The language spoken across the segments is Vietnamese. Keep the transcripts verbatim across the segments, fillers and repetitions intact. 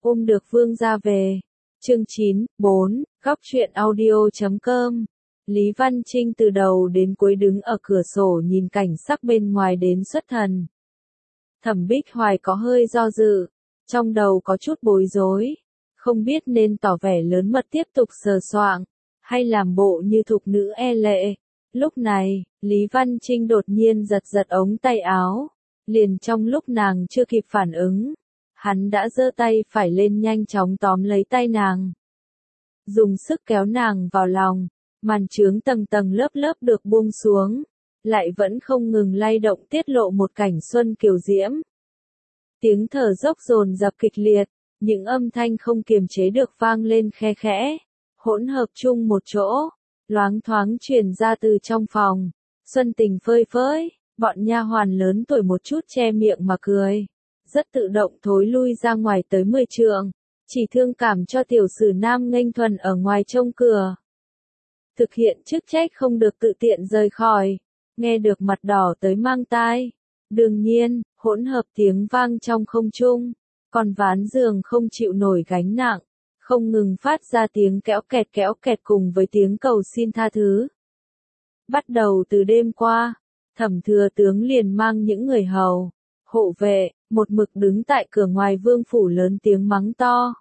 ôm được vương gia về. Chương chín, bốn, góc truyện audio chấm com. Lý Văn Trinh từ đầu đến cuối đứng ở cửa sổ nhìn cảnh sắc bên ngoài đến xuất thần. Thẩm Bích Hoài có hơi do dự, trong đầu có chút bối rối, không biết nên tỏ vẻ lớn mật tiếp tục sờ soạng, hay làm bộ như thục nữ e lệ. Lúc này, Lý Văn Trinh đột nhiên giật giật ống tay áo, liền trong lúc nàng chưa kịp phản ứng, hắn đã giơ tay phải lên nhanh chóng tóm lấy tay nàng. Dùng sức kéo nàng vào lòng, màn trướng tầng tầng lớp lớp được buông xuống, lại vẫn không ngừng lay động tiết lộ một cảnh xuân kiều diễm. Tiếng thở dốc dồn dập kịch liệt, những âm thanh không kiềm chế được vang lên khe khẽ, hỗn hợp chung một chỗ, loáng thoáng truyền ra từ trong phòng. Xuân tình phơi phới, bọn nha hoàn lớn tuổi một chút che miệng mà cười, rất tự động thối lui ra ngoài tới mười trượng, chỉ thương cảm cho tiểu sử nam nghênh thuần ở ngoài trông cửa. Thực hiện chức trách không được tự tiện rời khỏi, nghe được mặt đỏ tới mang tai. Đương nhiên, hỗn hợp tiếng vang trong không trung, còn ván giường không chịu nổi gánh nặng, không ngừng phát ra tiếng kéo kẹt kéo kẹt cùng với tiếng cầu xin tha thứ. Bắt đầu từ đêm qua, Thẩm Thừa Tướng liền mang những người hầu, hộ vệ, một mực đứng tại cửa ngoài vương phủ lớn tiếng mắng to.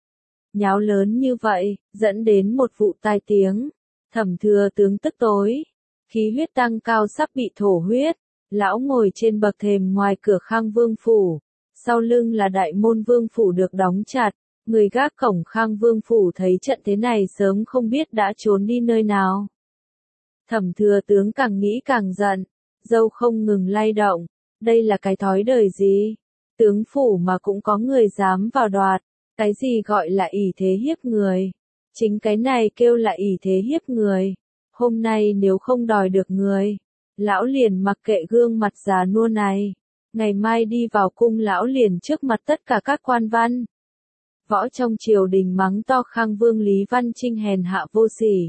Nháo lớn như vậy, dẫn đến một vụ tai tiếng. Thẩm Thừa Tướng tức tối, khí huyết tăng cao sắp bị thổ huyết. Lão ngồi trên bậc thềm ngoài cửa Khang Vương phủ, sau lưng là đại môn vương phủ được đóng chặt, người gác cổng Khang Vương phủ thấy trận thế này sớm không biết đã trốn đi nơi nào. Thẩm Thừa Tướng càng nghĩ càng giận, râu không ngừng lay động, đây là cái thói đời gì? Tướng phủ mà cũng có người dám vào đoạt, cái gì gọi là ỷ thế hiếp người? Chính cái này kêu là ỷ thế hiếp người. Hôm nay nếu không đòi được người, lão liền mặc kệ gương mặt già nua này, ngày mai đi vào cung lão liền trước mặt tất cả các quan văn. Võ trong triều đình mắng to Khang Vương Lý Văn Trinh hèn hạ vô sỉ,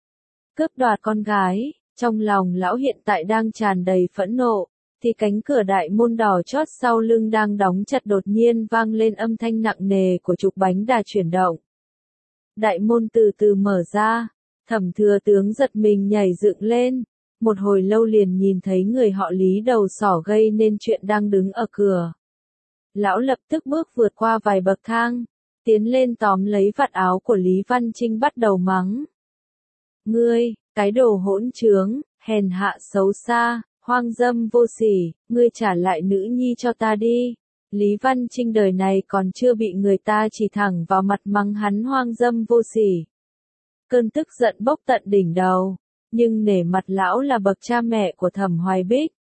cướp đoạt con gái, trong lòng lão hiện tại đang tràn đầy phẫn nộ, thì cánh cửa đại môn đỏ chót sau lưng đang đóng chặt đột nhiên vang lên âm thanh nặng nề của trục bánh đà chuyển động. Đại môn từ từ mở ra, Thẩm Thừa Tướng giật mình nhảy dựng lên. Một hồi lâu liền nhìn thấy người họ Lý đầu sỏ gây nên chuyện đang đứng ở cửa. Lão lập tức bước vượt qua vài bậc thang, tiến lên tóm lấy vạt áo của Lý Văn Trinh bắt đầu mắng. Ngươi, cái đồ hỗn trướng, hèn hạ xấu xa, hoang dâm vô sỉ, ngươi trả lại nữ nhi cho ta đi. Lý Văn Trinh đời này còn chưa bị người ta chỉ thẳng vào mặt mắng hắn hoang dâm vô sỉ. Cơn tức giận bốc tận đỉnh đầu. Nhưng nể mặt lão là bậc cha mẹ của Thẩm Hoài Bích,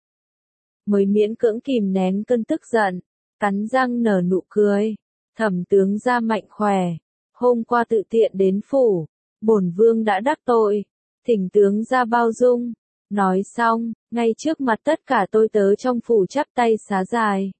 mới miễn cưỡng kìm nén cơn tức giận, cắn răng nở nụ cười. Thẩm tướng ra mạnh khỏe, hôm qua tự tiện đến phủ, bổn vương đã đắc tội, thỉnh tướng ra bao dung. Nói xong, ngay trước mặt tất cả tôi tớ trong phủ chắp tay xá dài,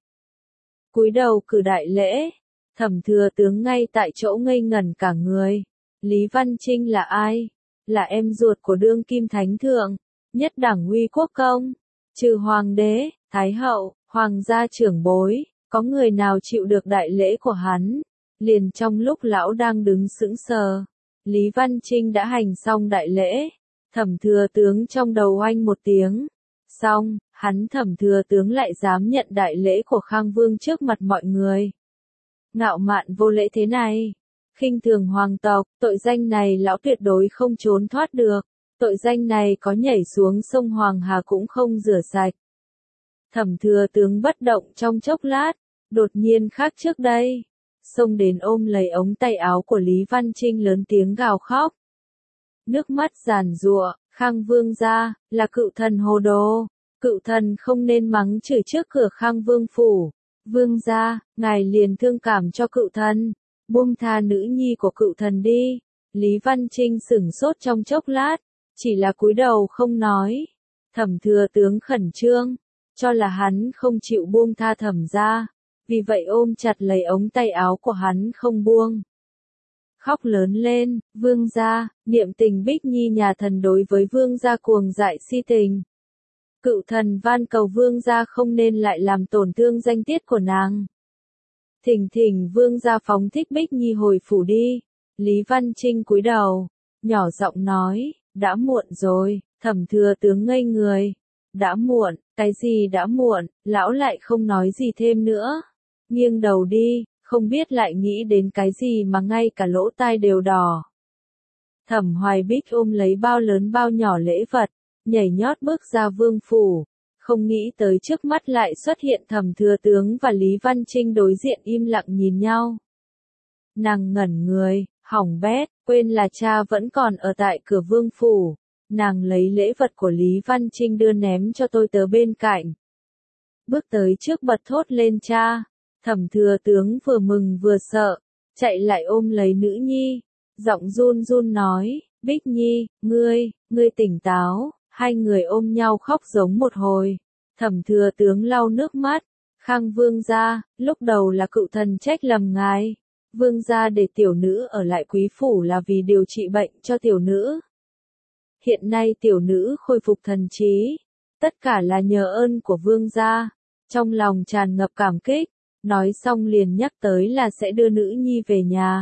cúi đầu cử đại lễ. Thẩm Thừa Tướng ngay tại chỗ ngây ngẩn cả người. Lý Văn Trinh là ai? Là em ruột của đương kim thánh thượng, nhất đẳng uy quốc công, trừ hoàng đế, thái hậu, hoàng gia trưởng bối, có người nào chịu được đại lễ của hắn. Liền trong lúc lão đang đứng sững sờ, Lý Văn Trinh đã hành xong đại lễ. Thẩm Thừa Tướng trong đầu oanh một tiếng, xong, hắn Thẩm Thừa Tướng lại dám nhận đại lễ của Khang Vương trước mặt mọi người. Ngạo mạn vô lễ thế này, khinh thường hoàng tộc, tội danh này lão tuyệt đối không trốn thoát được, tội danh này có nhảy xuống sông Hoàng Hà cũng không rửa sạch. Thẩm Thừa Tướng bất động trong chốc lát, đột nhiên khác trước đây, xông đến ôm lấy ống tay áo của Lý Văn Trinh lớn tiếng gào khóc. Nước mắt giàn giụa, Khang Vương gia, là cựu thần hồ đồ, cựu thần không nên mắng chửi trước cửa Khang Vương phủ, vương gia, ngài liền thương cảm cho cựu thần. Buông tha nữ nhi của cựu thần đi. Lý Văn Trinh sửng sốt trong chốc lát, chỉ là cúi đầu không nói. Thẩm Thừa Tướng khẩn trương, cho là hắn không chịu buông tha Thẩm gia, vì vậy ôm chặt lấy ống tay áo của hắn không buông. Khóc lớn lên, vương gia, niệm tình Bích Nhi nhà thần đối với vương gia cuồng dại si tình. Cựu thần van cầu vương gia không nên lại làm tổn thương danh tiết của nàng. Thỉnh thỉnh vương gia phóng thích Bích Nhi hồi phủ đi. Lý Văn Trinh cúi đầu, nhỏ giọng nói, đã muộn rồi. Thẩm thừa tướng ngây người. Đã muộn, cái gì đã muộn, lão lại không nói gì thêm nữa. Nghiêng đầu đi, không biết lại nghĩ đến cái gì mà ngay cả lỗ tai đều đỏ. Thẩm Hoài Bích ôm lấy bao lớn bao nhỏ lễ vật, nhảy nhót bước ra vương phủ. Không nghĩ tới trước mắt lại xuất hiện Thẩm thừa tướng và Lý Văn Trinh đối diện im lặng nhìn nhau. Nàng ngẩn người, hỏng bét, quên là cha vẫn còn ở tại cửa vương phủ. Nàng lấy lễ vật của Lý Văn Trinh đưa ném cho tôi tớ bên cạnh. Bước tới trước bật thốt lên cha. Thẩm thừa tướng vừa mừng vừa sợ, chạy lại ôm lấy nữ nhi. Giọng run run nói, Bích Nhi, ngươi, ngươi tỉnh táo. Hai người ôm nhau khóc giống một hồi. Thẩm thừa tướng lau nước mắt. Khang vương gia, lúc đầu là cựu thần trách lầm ngài. Vương gia để tiểu nữ ở lại quý phủ là vì điều trị bệnh cho tiểu nữ. Hiện nay tiểu nữ khôi phục thần trí. Tất cả là nhờ ơn của vương gia. Trong lòng tràn ngập cảm kích. Nói xong liền nhắc tới là sẽ đưa nữ nhi về nhà.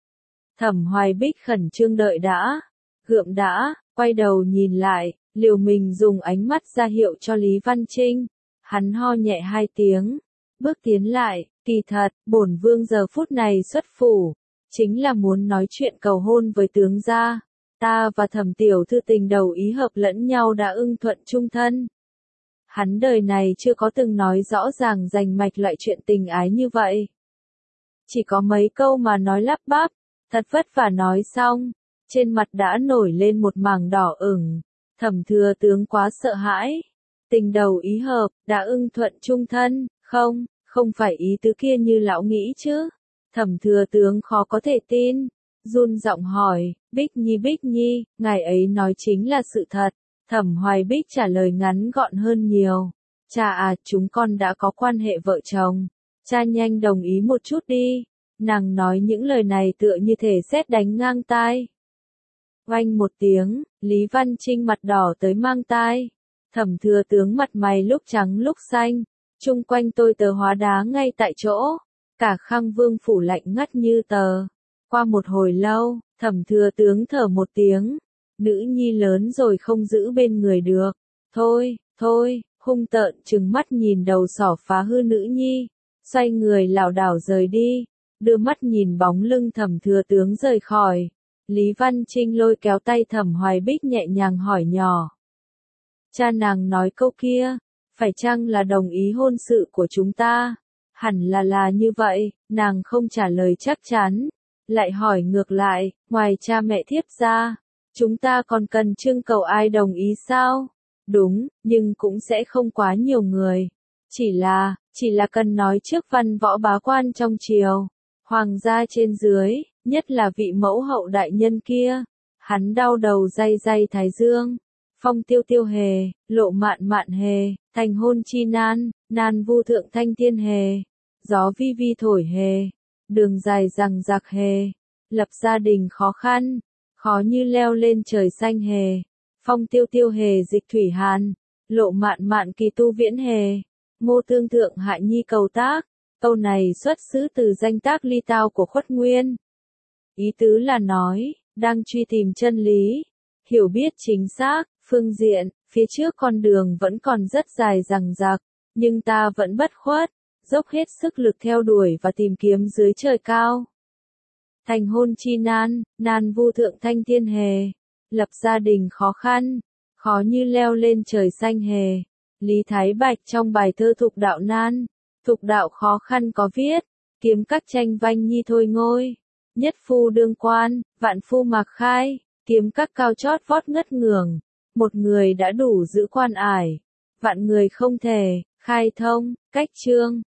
Thẩm Hoài Bích khẩn trương đợi đã. Gượng đã, quay đầu nhìn lại, liều mình dùng ánh mắt ra hiệu cho Lý Văn Trinh. Hắn ho nhẹ hai tiếng. Bước tiến lại, kỳ thật, bổn vương giờ phút này xuất phủ. Chính là muốn nói chuyện cầu hôn với tướng gia. Ta và Thẩm tiểu thư tình đầu ý hợp lẫn nhau đã ưng thuận chung thân. Hắn đời này chưa có từng nói rõ ràng rành mạch loại chuyện tình ái như vậy. Chỉ có mấy câu mà nói lắp bắp, thật vất vả nói xong, trên mặt đã nổi lên một mảng đỏ ửng. Thẩm thừa tướng quá sợ hãi. Tình đầu ý hợp, đã ưng thuận chung thân, không, không phải ý tứ kia như lão nghĩ chứ. Thẩm thừa tướng khó có thể tin, run giọng hỏi, Bích Nhi Bích Nhi, ngài ấy nói chính là sự thật. Thẩm Hoài Bích trả lời ngắn gọn hơn nhiều. Cha à, chúng con đã có quan hệ vợ chồng. Cha nhanh đồng ý một chút đi. Nàng nói những lời này tựa như thể sét đánh ngang tai. Oanh một tiếng, Lý Văn Trinh mặt đỏ tới mang tai. Thẩm thừa tướng mặt mày lúc trắng lúc xanh. Chung quanh tôi tớ hóa đá ngay tại chỗ. Cả Khang vương phủ lạnh ngắt như tờ. Qua một hồi lâu, thẩm thừa tướng thở một tiếng. Nữ nhi lớn rồi không giữ bên người được. Thôi, thôi, hung tợn trừng mắt nhìn đầu sỏ phá hư nữ nhi. Xoay người lảo đảo rời đi. Đưa mắt nhìn bóng lưng thẩm thừa tướng rời khỏi. Lý Văn Trinh lôi kéo tay Thẩm Hoài Bích nhẹ nhàng hỏi nhỏ. Cha nàng nói câu kia, phải chăng là đồng ý hôn sự của chúng ta? Hẳn là là như vậy, nàng không trả lời chắc chắn. Lại hỏi ngược lại, ngoài cha mẹ thiếp ra, chúng ta còn cần trưng cầu ai đồng ý sao? Đúng, nhưng cũng sẽ không quá nhiều người. Chỉ là, chỉ là cần nói trước văn võ bá quan trong triều. Hoàng gia trên dưới, nhất là vị mẫu hậu đại nhân kia. Hắn đau đầu day day thái dương. Phong tiêu tiêu hề, lộ mạn mạn hề, thành hôn chi nan, nan vu thượng thanh thiên hề. Gió vi vi thổi hề, đường dài rằng giặc hề. Lập gia đình khó khăn, khó như leo lên trời xanh hề. Phong tiêu tiêu hề dịch thủy hàn, lộ mạn mạn kỳ tu viễn hề. Ngô tương thượng hại nhi cầu tác. Câu này xuất xứ từ danh tác ly tao của Khuất Nguyên. Ý tứ là nói, đang truy tìm chân lý, hiểu biết chính xác, phương diện, phía trước con đường vẫn còn rất dài dằng dặc, nhưng ta vẫn bất khuất, dốc hết sức lực theo đuổi và tìm kiếm dưới trời cao. Thành hôn chi nan, nan vu thượng thanh thiên hề, lập gia đình khó khăn, khó như leo lên trời xanh hề. Lý Thái Bạch trong bài thơ Thục Đạo Nan, Thục Đạo khó khăn có viết, kiếm các tranh vanh nhi thôi ngôi, nhất phu đương quan, vạn phu mạc khai, kiếm các cao chót vót ngất ngường, một người đã đủ giữ quan ải, vạn người không thể, khai thông, cách chương.